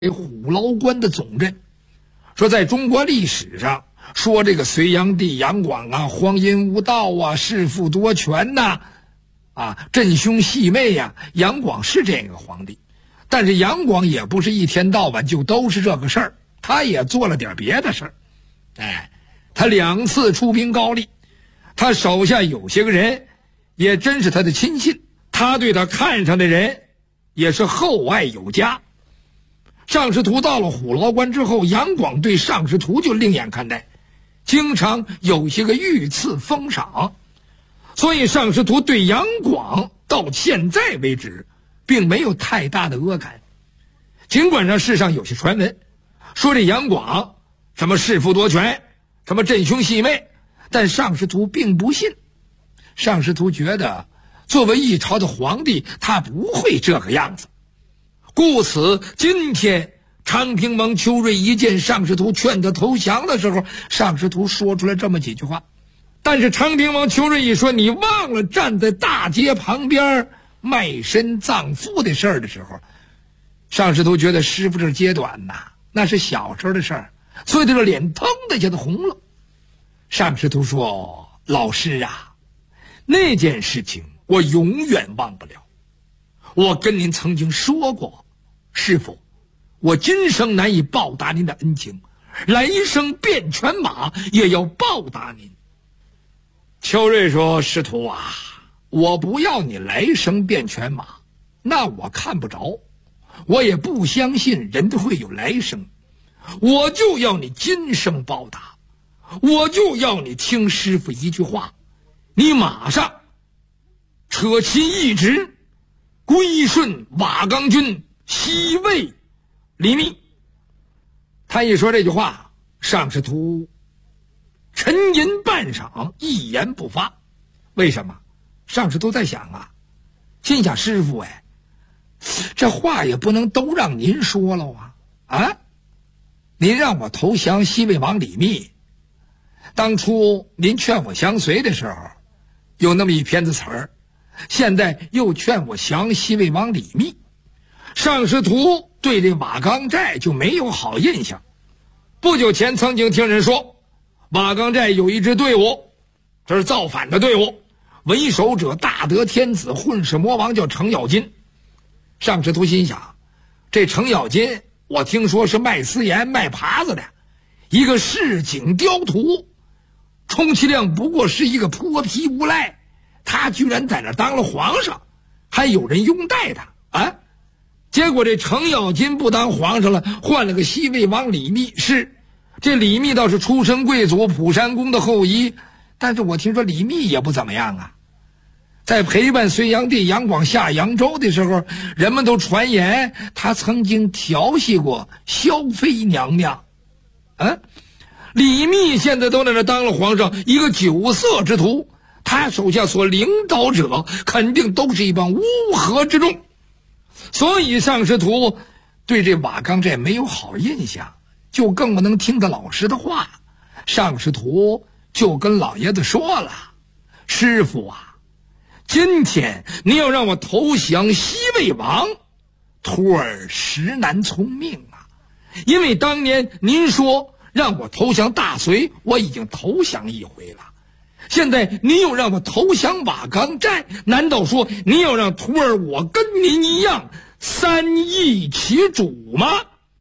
虎牢关的总镇，说在中国历史上，说这个隋炀帝杨广啊，荒淫无道啊，弑父夺权呐，镇凶戏媚呀，杨广是这个皇帝，但是杨广也不是一天到晚就都是这个事儿，他也做了点别的事儿。他2次出兵高丽，他手下有些个人也真是他的亲信，他对他看上的人也是厚爱有加。尚士图到了虎牢关之后，杨广对尚士图就另眼看待，经常有些个御赐封赏，所以尚士图对杨广到现在为止并没有太大的恶感。尽管上世上有些传闻说这杨广什么弑父夺权，什么镇凶戏媚，但尚士图并不信。尚士图觉得作为一朝的皇帝，他不会这个样子，故此今天昌平王邱瑞一见尚士图劝他投降的时候，尚士图说出来这么几句话。但是昌平王邱瑞一说你忘了站在大街旁边卖身葬父的事儿的时候，尚士图觉得师傅这阶段那是小时候的事儿，所以这个脸腾的一下子红了。尚士图说，老师啊，那件事情我永远忘不了，我跟您曾经说过，师傅，我今生难以报答您的恩情，来生变犬马也要报答您。邱瑞说，师徒啊，我不要你来生变犬马，那我看不着，我也不相信人会有来生，我就要你今生报答，我就要你听师傅一句话，你马上扯其一职，归顺瓦岗军西魏李密。他一说这句话，尚士图沉吟半晌，一言不发。为什么？尚士图在想心想师傅这话也不能都让您说了您让我投降西魏王李密，当初您劝我降隋的时候有那么一篇子词儿，现在又劝我降西魏王李密。尚士图对这瓦岗寨就没有好印象。不久前曾经听人说，瓦岗寨有一支队伍，这是造反的队伍，为首者大德天子混世魔王叫程咬金。尚士图心想，这程咬金我听说是卖私盐卖耙子的一个市井刁徒，充其量不过是一个泼皮无赖，他居然在那当了皇上，还有人拥戴他结果这程咬金不当皇上了，换了个西魏王李密。是这李密倒是出身贵族，蒲山公的后裔，但是我听说李密也不怎么样在陪伴隋炀帝杨广下扬州的时候，人们都传言他曾经调戏过萧妃娘娘李密现在都在那当了皇上，一个酒色之徒，他手下所领导者肯定都是一帮乌合之众，所以尚士图对这瓦岗寨没有好印象，就更不能听他老师的话。尚士图就跟老爷子说了，师傅今天你要让我投降西魏王，徒儿实难从命因为当年您说让我投降大隋，我已经投降一回了，现在您又让我投降瓦岗寨，难道说您要让徒儿我跟您一样三易其主吗？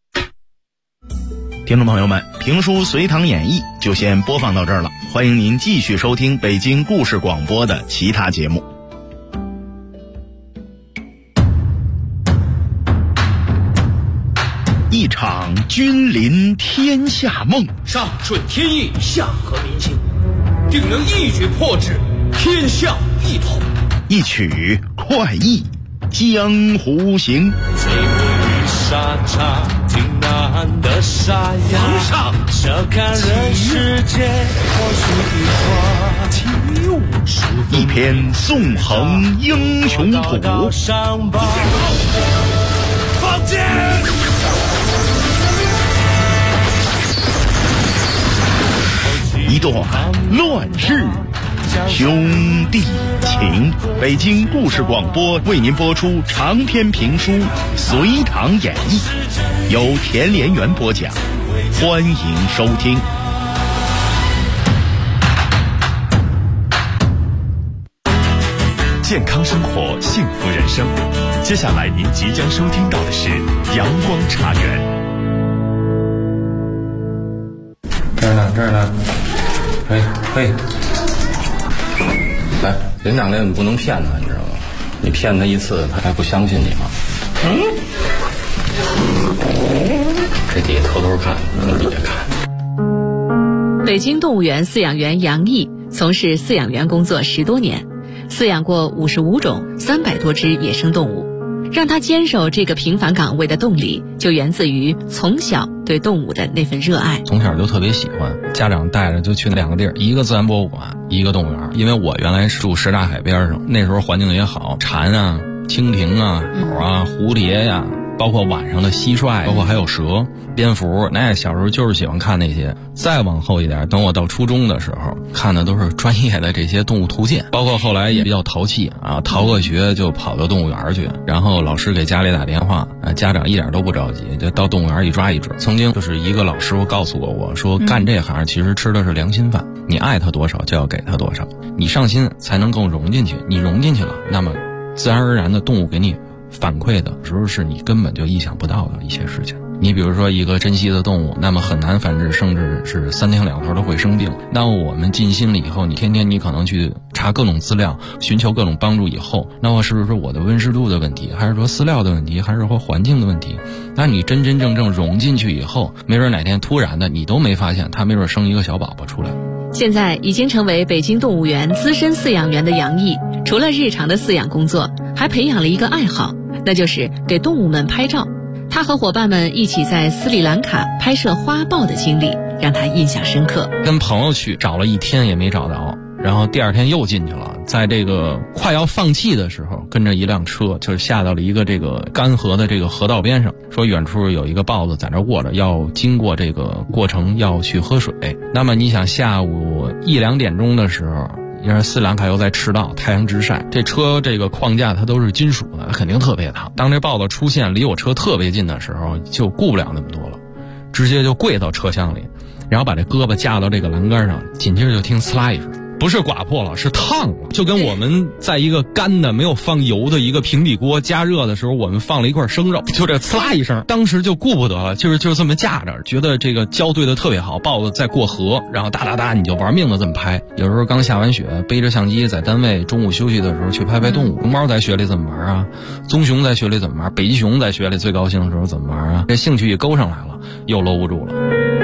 听众朋友们，评书《隋唐演义》就先播放到这儿了，欢迎您继续收听北京故事广播的其他节目。一场君临天下梦， 上顺天意，下合民心，定能一举破之，天下一统。 一曲快意江湖行。 这里沙场挺难的沙呀， 皇上这看人世间或许一花， 一篇纵横英雄谱， 上报放箭， 一段乱世兄弟情。 情，北京故事广播为您播出长篇评书《隋唐演义》，由田连元播讲，欢迎收听。 健康生活，幸福人生。接下来您即将收听到的是阳光茶园。 这儿呢，嘿，来，领奖类你不能骗他，你知道吗？你骗他一次，他还不相信你吗？这底下偷偷看，底下看。 北京动物园饲养员杨毅从事饲养员工作10多年，饲养过55种300多只野生动物。让他坚守这个平凡岗位的动力，就源自于从小对动物的那份热爱。 从小就特别喜欢，家长带着就去2个地儿，一个自然博物馆，一个动物园。因为我原来是住什刹海边上，那时候环境也好，蝉啊、蜻蜓啊、鸟啊、蝴蝶呀，包括晚上的蟋蟀，包括还有蛇、蝙蝠，那小时候就是喜欢看那些。再往后一点，等我到初中的时候，看的都是专业的这些动物图鉴，包括后来也比较淘气啊，逃个学就跑到动物园去，然后老师给家里打电话，家长一点都不着急，就到动物园一抓一准。曾经就是一个老师傅告诉过我说，干这行其实吃的是良心饭，你爱他多少就要给他多少，你上心才能够融进去，你融进去了，那么自然而然的动物给你反馈的时候是你根本就意想不到的一些事情。你比如说一个珍稀的动物，那么很难繁殖，甚至是3天2头都会生病。那我们尽心了以后，你天天你可能去查各种资料，寻求各种帮助以后，那么是不是我的温湿度的问题，还是说饲料的问题，还是说环境的问题？那你真真正正融进去以后，没准哪天突然的你都没发现，它没准生一个小宝宝出来。 现在已经成为北京动物园资深饲养员的杨毅，除了日常的饲养工作，还培养了一个爱好，那就是给动物们拍照。他和伙伴们一起在斯里兰卡拍摄花豹的经历让他印象深刻。 跟朋友去找了1天也没找到，然后第2天又进去了，在这个快要放弃的时候，跟着一辆车就下到了一个这个干河的这个河道边上，说远处有一个豹子在那卧着，要经过这个过程要去喝水。那么你想下午1、2点钟的时候，因为斯里兰卡又在赤道，太阳直晒，这车这个框架它都是金属的，肯定特别烫。当这豹子出现离我车特别近的时候，就顾不了那么多了，直接就跪到车厢里，然后把这胳膊架到这个栏杆上，紧接着就听呲啦一声，不是刮破了，是烫了，就跟我们在一个干的没有放油的一个平底锅加热的时候，我们放了一块生肉，就这呲啦一声，当时就顾不得了，就这么架着，觉得这个胶对的特别好，豹子在过河，然后哒哒哒你就玩命的这么拍。有时候刚下完雪，背着相机在单位中午休息的时候去拍拍动物，龙猫在雪里怎么玩啊，棕熊在雪里怎么玩，北极熊在雪里最高兴的时候怎么玩啊，这兴趣一勾上来了，又搂不住了。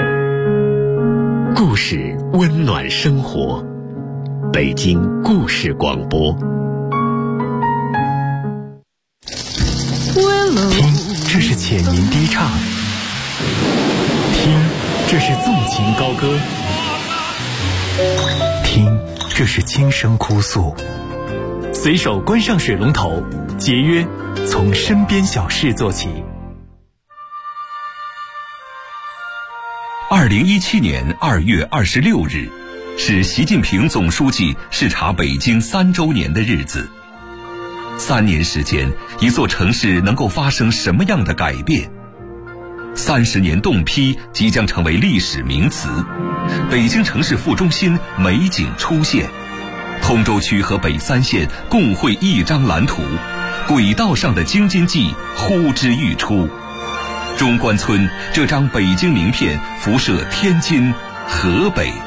故事温暖生活，北京故事广播。听，这是浅吟低唱；听，这是纵情高歌；听，这是轻声哭诉。随手关上水龙头，节约从身边小事做起。2017年2月26日是习近平总书记视察北京3周年的日子。3年时间，一座城市能够发生什么样的改变？30年冻批即将成为历史名词，北京城市副中心美景出现，通州区和北3县共绘一张蓝图，轨道上的京津冀呼之欲出。中关村这张北京名片辐射天津、河北、